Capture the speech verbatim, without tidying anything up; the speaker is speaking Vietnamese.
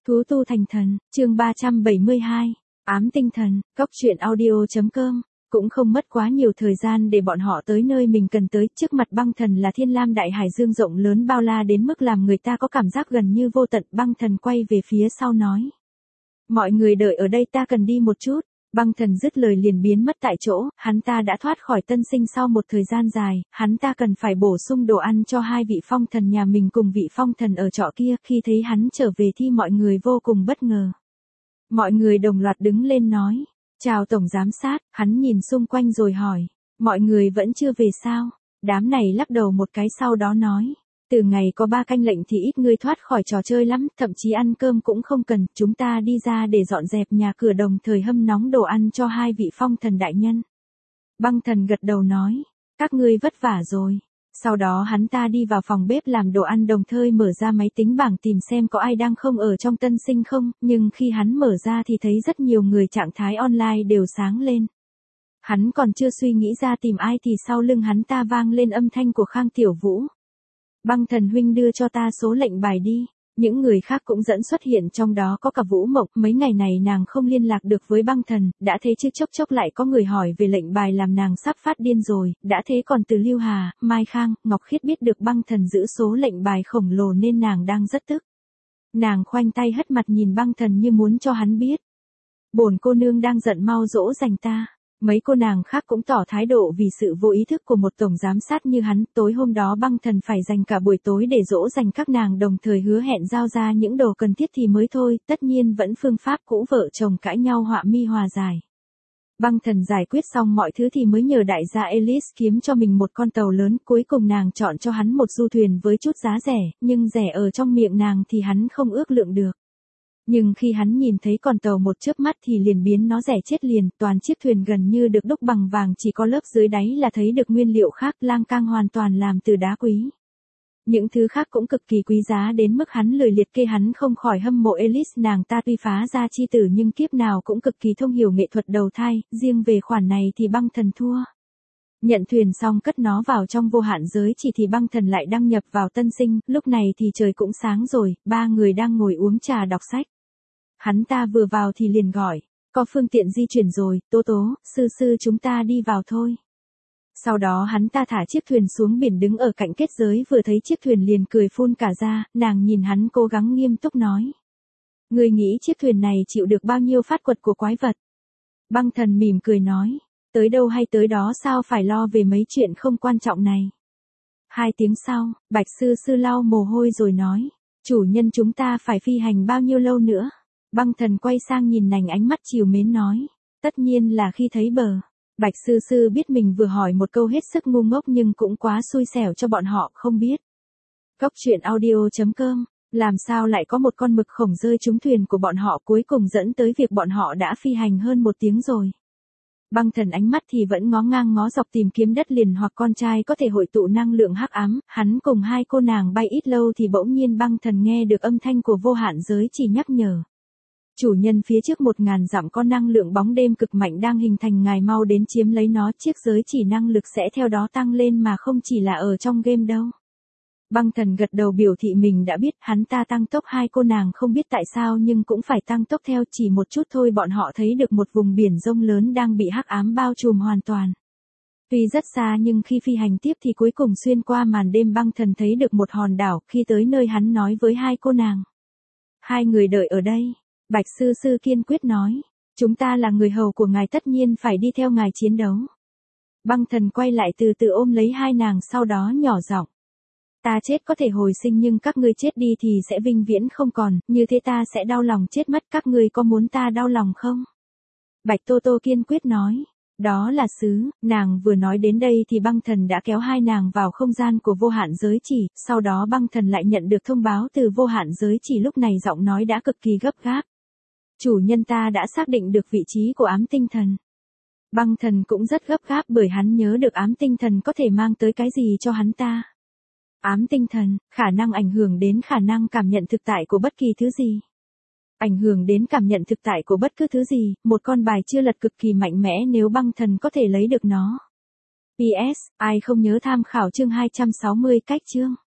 Thú tu thành thần, chương ba trăm bảy mươi hai, ám tinh thần, góc truyện audio.com. Cũng không mất quá nhiều thời gian để bọn họ tới nơi mình cần tới, trước mặt băng thần là thiên lam đại hải dương rộng lớn bao la đến mức làm người ta có cảm giác gần như vô tận. Băng thần quay về phía sau nói. Mọi người đợi ở đây, ta cần đi một chút. Băng thần dứt lời liền biến mất tại chỗ, hắn ta đã thoát khỏi tân sinh sau một thời gian dài, hắn ta cần phải bổ sung đồ ăn cho hai vị phong thần nhà mình cùng vị phong thần ở trọ kia. Khi thấy hắn trở về thì mọi người vô cùng bất ngờ. Mọi người đồng loạt đứng lên nói, chào tổng giám sát. Hắn nhìn xung quanh rồi hỏi, mọi người vẫn chưa về sao? Đám này lắc đầu một cái sau đó nói, từ ngày có ba canh lệnh thì ít người thoát khỏi trò chơi lắm, thậm chí ăn cơm cũng không cần, chúng ta đi ra để dọn dẹp nhà cửa đồng thời hâm nóng đồ ăn cho hai vị phong thần đại nhân. Băng thần gật đầu nói, các ngươi vất vả rồi. Sau đó hắn ta đi vào phòng bếp làm đồ ăn đồng thời mở ra máy tính bảng tìm xem có ai đang không ở trong tân sinh không, nhưng khi hắn mở ra thì thấy rất nhiều người trạng thái online đều sáng lên. Hắn còn chưa suy nghĩ ra tìm ai thì sau lưng hắn ta vang lên âm thanh của Khang Tiểu Vũ. Băng thần huynh đưa cho ta số lệnh bài đi. Những người khác cũng dẫn xuất hiện, trong đó có cả Vũ Mộng. Mấy ngày này nàng không liên lạc được với băng thần, đã thế chứ chốc chốc lại có người hỏi về lệnh bài làm nàng sắp phát điên rồi, đã thế còn từ Lưu Hà, Mai Khang, Ngọc Khiết biết được băng thần giữ số lệnh bài khổng lồ nên nàng đang rất tức. Nàng khoanh tay hất mặt nhìn băng thần như muốn cho hắn biết. Bổn cô nương đang giận, mau dỗ dành ta. Mấy cô nàng khác cũng tỏ thái độ vì sự vô ý thức của một tổng giám sát như hắn. Tối hôm đó băng thần phải dành cả buổi tối để dỗ dành các nàng, đồng thời hứa hẹn giao ra những đồ cần thiết thì mới thôi, tất nhiên vẫn phương pháp cũ vợ chồng cãi nhau họa mi hòa giải. Băng thần giải quyết xong mọi thứ thì mới nhờ đại gia Elise kiếm cho mình một con tàu lớn, cuối cùng nàng chọn cho hắn một du thuyền với chút giá rẻ, nhưng rẻ ở trong miệng nàng thì hắn không ước lượng được. Nhưng khi hắn nhìn thấy con tàu một chớp mắt thì liền biến nó rẻ chết liền, toàn chiếc thuyền gần như được đúc bằng vàng, chỉ có lớp dưới đáy là thấy được nguyên liệu khác, lang cang hoàn toàn làm từ đá quý. Những thứ khác cũng cực kỳ quý giá đến mức hắn lười liệt kê, hắn không khỏi hâm mộ Elise, nàng ta tuy phá ra chi tử nhưng kiếp nào cũng cực kỳ thông hiểu nghệ thuật đầu thai, riêng về khoản này thì băng thần thua. Nhận thuyền xong cất nó vào trong vô hạn giới chỉ thì băng thần lại đăng nhập vào tân sinh, lúc này thì trời cũng sáng rồi, ba người đang ngồi uống trà đọc sách. Hắn ta vừa vào thì liền gọi, có phương tiện di chuyển rồi, Tố Tố, sư sư chúng ta đi vào thôi. Sau đó hắn ta thả chiếc thuyền xuống biển đứng ở cạnh kết giới, vừa thấy chiếc thuyền liền cười phun cả ra, nàng nhìn hắn cố gắng nghiêm túc nói. Ngươi nghĩ chiếc thuyền này chịu được bao nhiêu phát quật của quái vật? Băng thần mỉm cười nói, tới đâu hay tới đó, sao phải lo về mấy chuyện không quan trọng này. Hai tiếng sau, Bạch sư sư lau mồ hôi rồi nói, chủ nhân chúng ta phải phi hành bao nhiêu lâu nữa? Băng thần quay sang nhìn nàng, ánh mắt trìu mến nói, tất nhiên là khi thấy bờ. Bạch sư sư biết mình vừa hỏi một câu hết sức ngu ngốc nhưng cũng quá xui xẻo cho bọn họ không biết. Góc truyện audio.com, làm sao lại có một con mực khổng rơi trúng thuyền của bọn họ, cuối cùng dẫn tới việc bọn họ đã phi hành hơn một tiếng rồi. Băng thần ánh mắt thì vẫn ngó ngang ngó dọc tìm kiếm đất liền hoặc con trai có thể hội tụ năng lượng hắc ám. Hắn cùng hai cô nàng bay ít lâu thì bỗng nhiên băng thần nghe được âm thanh của vô hạn giới chỉ nhắc nhở. Chủ nhân, phía trước một ngàn dặm có năng lượng bóng đêm cực mạnh đang hình thành, ngài mau đến chiếm lấy nó, chiếc giới chỉ năng lực sẽ theo đó tăng lên mà không chỉ là ở trong game đâu. Băng thần gật đầu biểu thị mình đã biết, hắn ta tăng tốc, hai cô nàng không biết tại sao nhưng cũng phải tăng tốc theo, chỉ một chút thôi bọn họ thấy được một vùng biển rông lớn đang bị hắc ám bao trùm hoàn toàn. Tuy rất xa nhưng khi phi hành tiếp thì cuối cùng xuyên qua màn đêm, băng thần thấy được một hòn đảo, khi tới nơi hắn nói với hai cô nàng. Hai người đợi ở đây. Bạch sư sư kiên quyết nói, chúng ta là người hầu của ngài, tất nhiên phải đi theo ngài chiến đấu. Băng thần quay lại từ từ ôm lấy hai nàng, sau đó nhỏ giọng. Ta chết có thể hồi sinh nhưng các ngươi chết đi thì sẽ vinh viễn không còn, như thế ta sẽ đau lòng chết mất, các ngươi có muốn ta đau lòng không? Bạch Tô Tô kiên quyết nói, đó là sứ. Nàng vừa nói đến đây thì băng thần đã kéo hai nàng vào không gian của vô hạn giới chỉ, sau đó băng thần lại nhận được thông báo từ vô hạn giới chỉ, lúc này giọng nói đã cực kỳ gấp gáp. Chủ nhân, ta đã xác định được vị trí của ám tinh thần. Băng thần cũng rất gấp gáp bởi hắn nhớ được ám tinh thần có thể mang tới cái gì cho hắn ta. Ám tinh thần, khả năng ảnh hưởng đến khả năng cảm nhận thực tại của bất kỳ thứ gì. Ảnh hưởng đến cảm nhận thực tại của bất cứ thứ gì, một con bài chưa lật cực kỳ mạnh mẽ nếu băng thần có thể lấy được nó. pê ét, ai không nhớ tham khảo chương hai trăm sáu mươi cách chương.